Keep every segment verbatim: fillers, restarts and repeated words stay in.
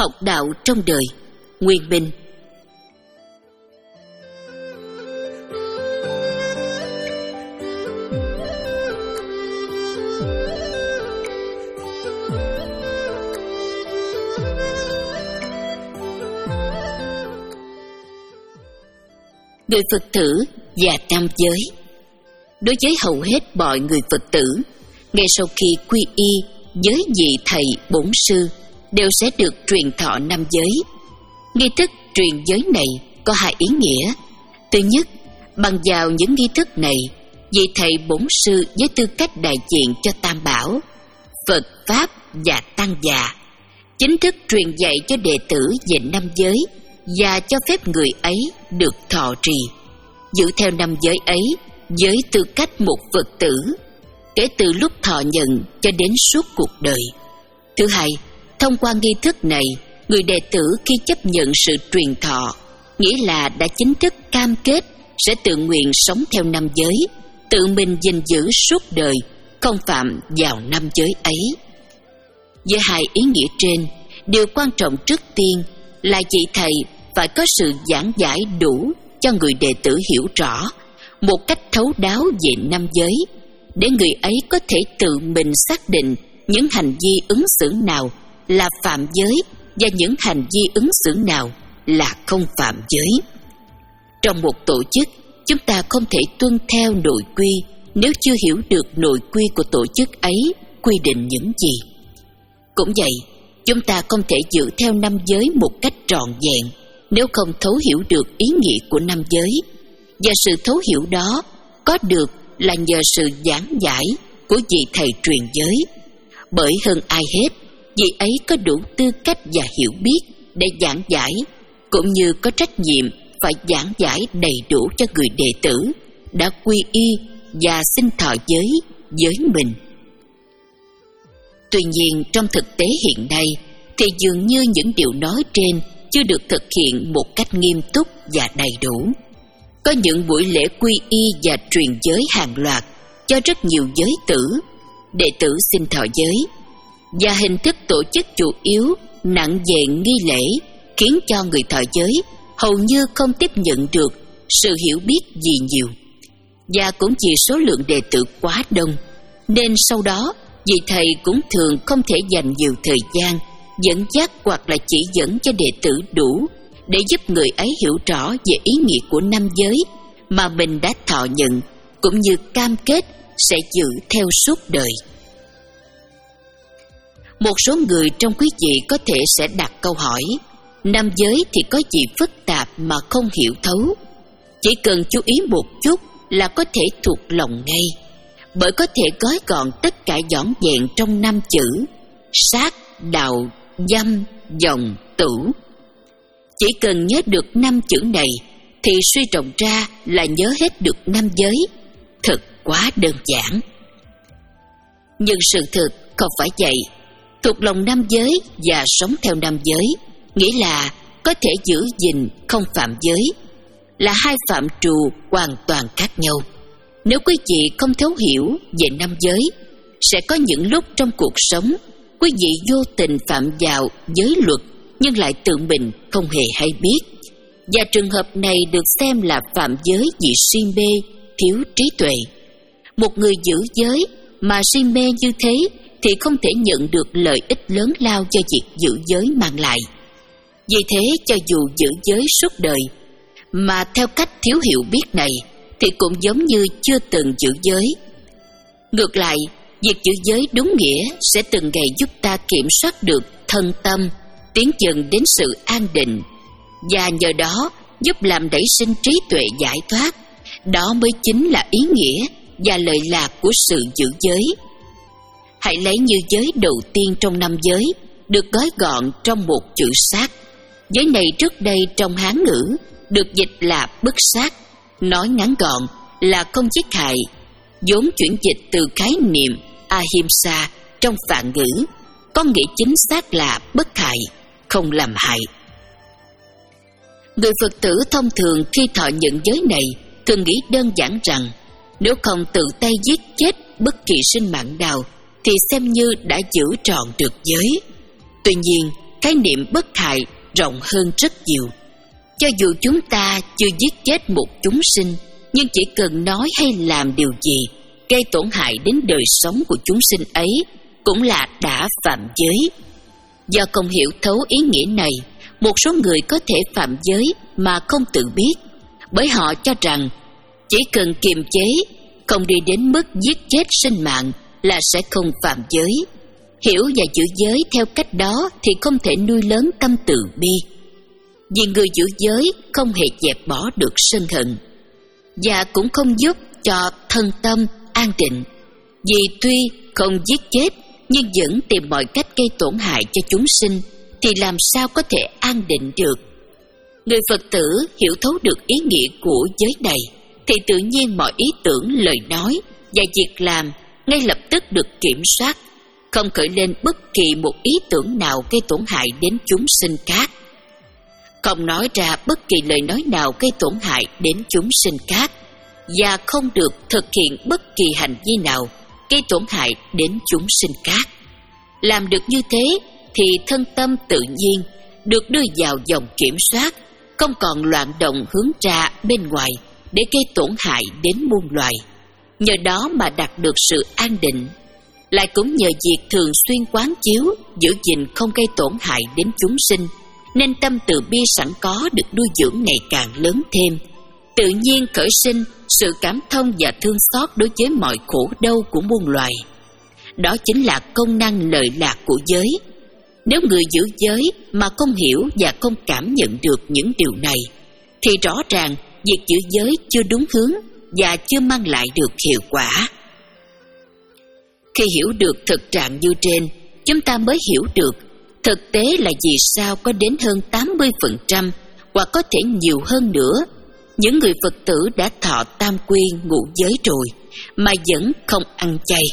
học đạo trong đời. Nguyên Minh. Người Phật tử và nam giới. Đối với hầu hết mọi người Phật tử, ngay sau khi quy y với vị thầy bổn sư, đều sẽ được truyền thọ nam giới. Nghi thức truyền giới này có hai ý nghĩa. Thứ nhất, bằng vào những nghi thức này, vị thầy bổn sư với tư cách đại diện cho Tam Bảo, Phật, Pháp và Tăng già, chính thức truyền dạy cho đệ tử về nam giới và cho phép người ấy được thọ trì, giữ theo năm giới ấy với tư cách một Phật tử, kể từ lúc thọ nhận cho đến suốt cuộc đời. Thứ hai, thông qua nghi thức này, người đệ tử khi chấp nhận sự truyền thọ, nghĩa là đã chính thức cam kết sẽ tự nguyện sống theo năm giới, tự mình gìn giữ suốt đời, không phạm vào năm giới ấy. Với hai ý nghĩa trên, điều quan trọng trước tiên là vị thầy phải có sự giảng giải đủ cho người đệ tử hiểu rõ một cách thấu đáo về năm giới, để người ấy có thể tự mình xác định những hành vi ứng xử nào là phạm giới và những hành vi ứng xử nào là không phạm giới. Trong một tổ chức, chúng ta không thể tuân theo nội quy nếu chưa hiểu được nội quy của tổ chức ấy quy định những gì. Cũng vậy, chúng ta không thể giữ theo năm giới một cách trọn vẹn nếu không thấu hiểu được ý nghĩa của năm giới, và sự thấu hiểu đó có được là nhờ sự giảng giải của vị thầy truyền giới. Bởi hơn ai hết, vị ấy có đủ tư cách và hiểu biết để giảng giải, cũng như có trách nhiệm phải giảng giải đầy đủ cho người đệ tử đã quy y và xin thọ giới với mình. Tuy nhiên, trong thực tế hiện nay thì dường như những điều nói trên chưa được thực hiện một cách nghiêm túc và đầy đủ. Có những buổi lễ quy y và truyền giới hàng loạt cho rất nhiều giới tử, đệ tử xin thọ giới, và hình thức tổ chức chủ yếu nặng về nghi lễ khiến cho người thọ giới hầu như không tiếp nhận được sự hiểu biết gì nhiều. Và cũng vì số lượng đệ tử quá đông, nên sau đó vị thầy cũng thường không thể dành nhiều thời gian dẫn dắt hoặc là chỉ dẫn cho đệ tử đủ để giúp người ấy hiểu rõ về ý nghĩa của năm giới mà mình đã thọ nhận, cũng như cam kết sẽ giữ theo suốt đời. Một số người trong quý vị có thể sẽ đặt câu hỏi: năm giới thì có gì phức tạp mà không hiểu thấu? Chỉ cần chú ý một chút là có thể thuộc lòng ngay, bởi có thể gói gọn tất cả dõn dẹn trong năm chữ: sát, đạo, dâm, dòng, tử. Chỉ cần nhớ được năm chữ này thì suy rộng ra là nhớ hết được năm giới. Thật quá đơn giản. Nhưng sự thực không phải vậy. Thuộc lòng năm giới và sống theo năm giới nghĩa là có thể giữ gìn không phạm giới, là hai phạm trù hoàn toàn khác nhau. Nếu quý vị không thấu hiểu về năm giới, sẽ có những lúc trong cuộc sống quý vị vô tình phạm vào giới luật nhưng lại tự mình không hề hay biết. Và trường hợp này được xem là phạm giới vì si mê, thiếu trí tuệ. Một người giữ giới mà si mê như thế thì không thể nhận được lợi ích lớn lao do việc giữ giới mang lại. Vì thế, cho dù giữ giới suốt đời mà theo cách thiếu hiểu biết này thì cũng giống như chưa từng giữ giới. Ngược lại, việc giữ giới đúng nghĩa sẽ từng ngày giúp ta kiểm soát được thân tâm, tiến dần đến sự an định, và nhờ đó giúp làm nảy sinh trí tuệ giải thoát. Đó mới chính là ý nghĩa và lợi lạc của sự giữ giới. Hãy lấy như giới đầu tiên trong năm giới được gói gọn trong một chữ sát. Giới này trước đây trong Hán ngữ được dịch là bất sát, nói ngắn gọn là không giết hại, vốn chuyển dịch từ khái niệm ahimsa trong Phạn ngữ, có nghĩa chính xác là bất hại, không làm hại. Người Phật tử thông thường khi thọ nhận giới này thường nghĩ đơn giản rằng nếu không tự tay giết chết bất kỳ sinh mạng nào thì xem như đã giữ trọn được giới. Tuy nhiên, khái niệm bất hại rộng hơn rất nhiều. Cho dù chúng ta chưa giết chết một chúng sinh, nhưng chỉ cần nói hay làm điều gì gây tổn hại đến đời sống của chúng sinh ấy cũng là đã phạm giới. Do không hiểu thấu ý nghĩa này, một số người có thể phạm giới mà không tự biết, bởi họ cho rằng chỉ cần kiềm chế, không đi đến mức giết chết sinh mạng là sẽ không phạm giới. Hiểu và giữ giới theo cách đó thì không thể nuôi lớn tâm từ bi. Vì người giữ giới không hề dẹp bỏ được sân hận, và cũng không giúp cho thân tâm an định. Vì tuy không giết chết nhưng vẫn tìm mọi cách gây tổn hại cho chúng sinh, thì làm sao có thể an định được? Người Phật tử hiểu thấu được ý nghĩa của giới này, thì tự nhiên mọi ý tưởng, lời nói và việc làm ngay lập tức được kiểm soát, không khởi lên bất kỳ một ý tưởng nào gây tổn hại đến chúng sinh khác, không nói ra bất kỳ lời nói nào gây tổn hại đến chúng sinh khác, và không được thực hiện bất kỳ hành vi nào gây tổn hại đến chúng sinh khác. Làm được như thế thì thân tâm tự nhiên được đưa vào vòng kiểm soát, không còn loạn động hướng ra bên ngoài để gây tổn hại đến muôn loài. Nhờ đó mà đạt được sự an định. Lại cũng nhờ việc thường xuyên quán chiếu, giữ gìn không gây tổn hại đến chúng sinh, nên tâm từ bi sẵn có được nuôi dưỡng ngày càng lớn thêm, tự nhiên khởi sinh sự cảm thông và thương xót đối với mọi khổ đau của muôn loài. Đó chính là công năng lợi lạc của giới. Nếu người giữ giới mà không hiểu và không cảm nhận được những điều này, thì rõ ràng việc giữ giới chưa đúng hướng và chưa mang lại được hiệu quả. Khi hiểu được thực trạng như trên, chúng ta mới hiểu được thực tế là vì sao có đến hơn tám mươi phần trăm, hoặc có thể nhiều hơn nữa, những người Phật tử đã thọ tam quy ngũ giới rồi mà vẫn không ăn chay.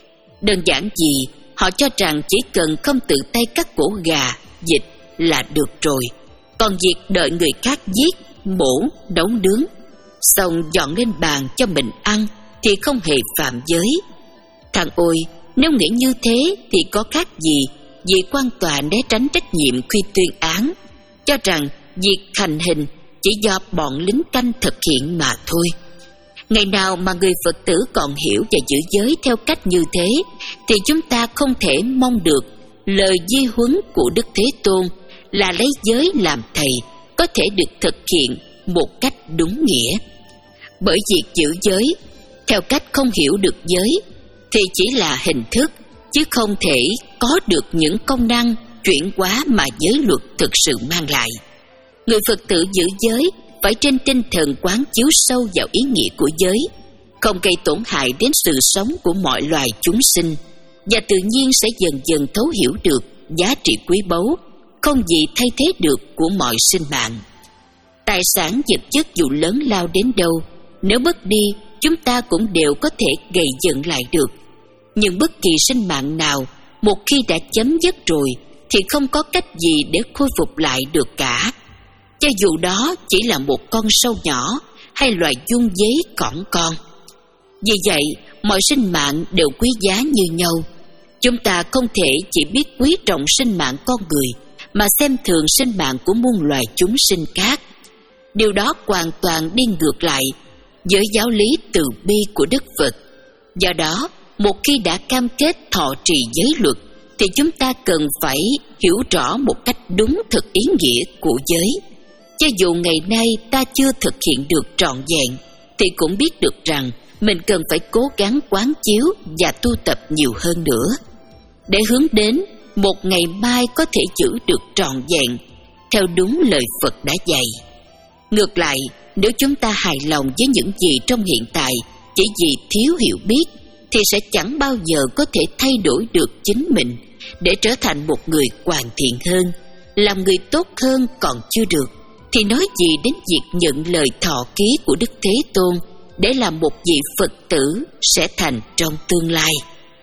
Đơn giản vì họ cho rằng chỉ cần không tự tay cắt cổ gà, vịt là được rồi, còn việc đợi người khác giết, mổ, nấu nướng, xong dọn lên bàn cho mình ăn thì không hề phạm giới. Thằng ôi, nếu nghĩ như thế thì có khác gì vị quan tòa né tránh trách nhiệm khi tuyên án, cho rằng việc hành hình chỉ do bọn lính canh thực hiện mà thôi. Ngày nào mà người Phật tử còn hiểu và giữ giới theo cách như thế, thì chúng ta không thể mong được lời di huấn của Đức Thế Tôn là lấy giới làm thầy có thể được thực hiện một cách đúng nghĩa. Bởi việc giữ giới theo cách không hiểu được giới thì chỉ là hình thức, chứ không thể có được những công năng chuyển hóa mà giới luật thực sự mang lại. Người Phật tử giữ giới phải trên tinh thần quán chiếu sâu vào ý nghĩa của giới, không gây tổn hại đến sự sống của mọi loài chúng sinh, và tự nhiên sẽ dần dần thấu hiểu được giá trị quý báu, không gì thay thế được của mọi sinh mạng. Tài sản vật chất dù lớn lao đến đâu, nếu mất đi, chúng ta cũng đều có thể gầy dựng lại được. Nhưng bất kỳ sinh mạng nào, một khi đã chấm dứt rồi, thì không có cách gì để khôi phục lại được cả. Cho dù đó chỉ là một con sâu nhỏ hay loài giun giấy cỏn con. Vì vậy, mọi sinh mạng đều quý giá như nhau. Chúng ta không thể chỉ biết quý trọng sinh mạng con người mà xem thường sinh mạng của muôn loài chúng sinh khác. Điều đó hoàn toàn đi ngược lại với giáo lý từ bi của Đức Phật. Do đó, một khi đã cam kết thọ trì giới luật, thì chúng ta cần phải hiểu rõ một cách đúng thực ý nghĩa của giới. Cho dù ngày nay ta chưa thực hiện được trọn vẹn, thì cũng biết được rằng mình cần phải cố gắng quán chiếu và tu tập nhiều hơn nữa, để hướng đến một ngày mai có thể giữ được trọn vẹn theo đúng lời Phật đã dạy. Ngược lại, nếu chúng ta hài lòng với những gì trong hiện tại chỉ vì thiếu hiểu biết, thì sẽ chẳng bao giờ có thể thay đổi được chính mình để trở thành một người hoàn thiện hơn. Làm người tốt hơn còn chưa được, thì nói gì đến việc nhận lời thọ ký của Đức Thế Tôn để làm một vị Phật tử sẽ thành trong tương lai.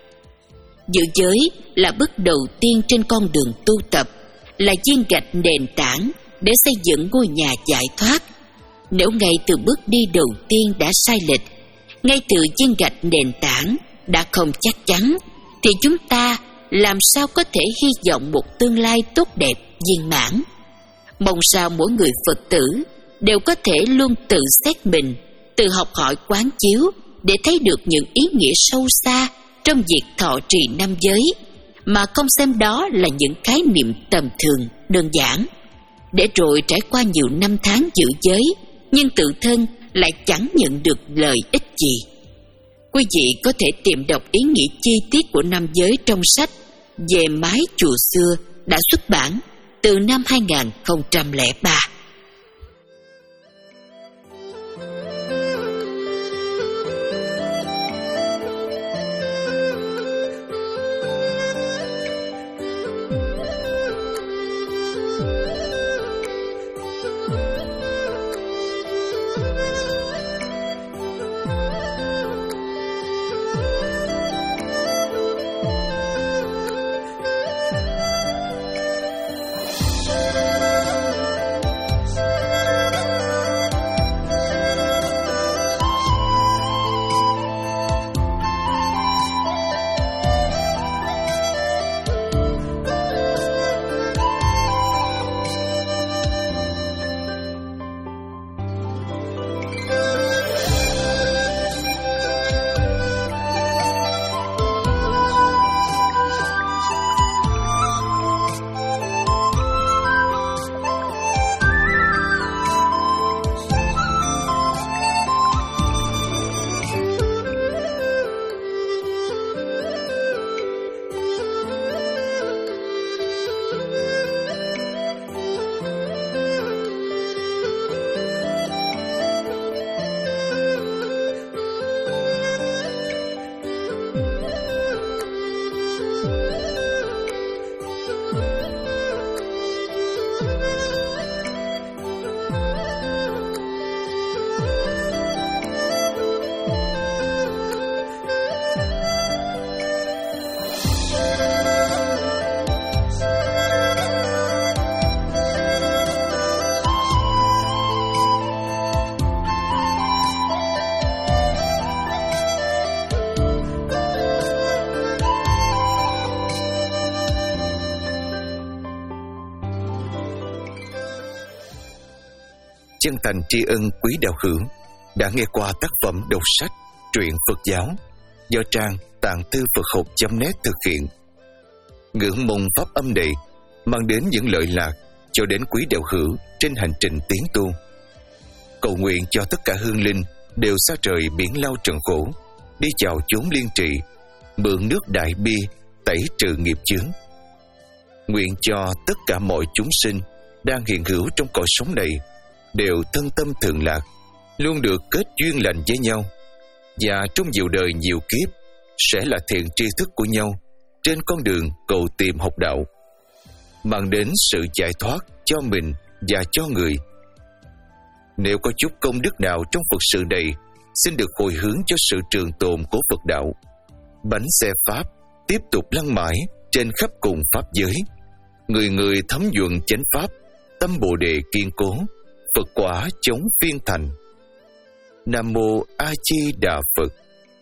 Giữ giới là bước đầu tiên trên con đường tu tập, là viên gạch nền tảng để xây dựng ngôi nhà giải thoát. Nếu ngay từ bước đi đầu tiên đã sai lệch, ngay từ viên gạch nền tảng đã không chắc chắn, thì chúng ta làm sao có thể hy vọng một tương lai tốt đẹp, viên mãn. Mong sao mỗi người Phật tử đều có thể luôn tự xét mình, tự học hỏi quán chiếu để thấy được những ý nghĩa sâu xa trong việc thọ trì năm giới, mà không xem đó là những khái niệm tầm thường, đơn giản. Để rồi trải qua nhiều năm tháng giữ giới, nhưng tự thân lại chẳng nhận được lợi ích gì. Quý vị có thể tìm đọc ý nghĩa chi tiết của năm giới trong sách Về mái chùa xưa đã xuất bản từ năm hai nghìn không trăm lẻ ba. Chân thành tri ân quý đạo hữu đã nghe qua tác phẩm đọc sách truyện Phật giáo do trang tạng thư Phật học chấm net thực hiện. Ngưỡng mong pháp âm này mang đến những lợi lạc cho đến quý đạo hữu trên hành trình tiến tu. Cầu nguyện cho tất cả hương linh đều xa trời biển lao trần khổ, đi vào chốn liên trì, mượn nước đại bi tẩy trừ nghiệp chướng. Nguyện cho tất cả mọi chúng sinh đang hiện hữu trong cõi sống này đều thân tâm thượng lạc, luôn được kết duyên lành với nhau, và trong nhiều đời nhiều kiếp sẽ là thiện tri thức của nhau trên con đường cầu tìm học đạo, mang đến sự giải thoát cho mình và cho người. Nếu có chút công đức nào trong Phật sự này, xin được hồi hướng cho sự trường tồn của Phật đạo. Bánh xe Pháp tiếp tục lăn mãi trên khắp cùng Pháp giới, người người thấm nhuận chánh Pháp, tâm Bồ Đề kiên cố, Phật quả chống phiên thành. Nam Mô A Di Đà Phật.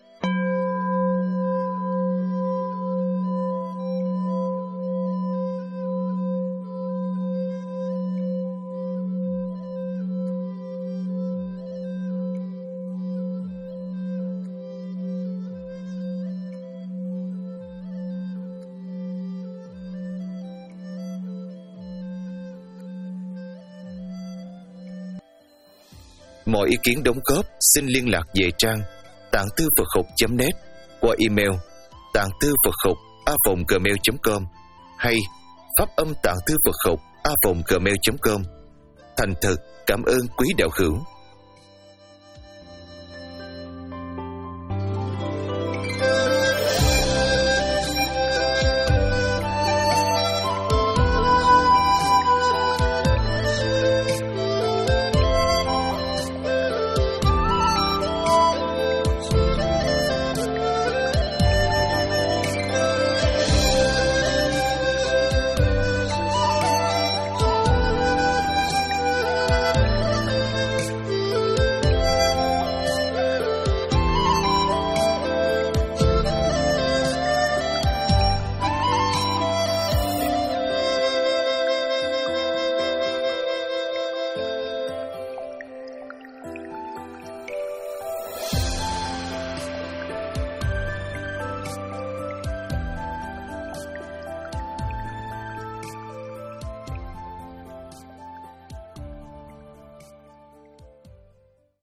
Mọi ý kiến đóng góp xin liên lạc về trang tạng thư Phật học chấm net qua email tạng thư Phật học a vòng gmail chấm com hay pháp âm tạng thư Phật học a vòng gmail chấm com. Thành thật cảm ơn quý đạo hữu.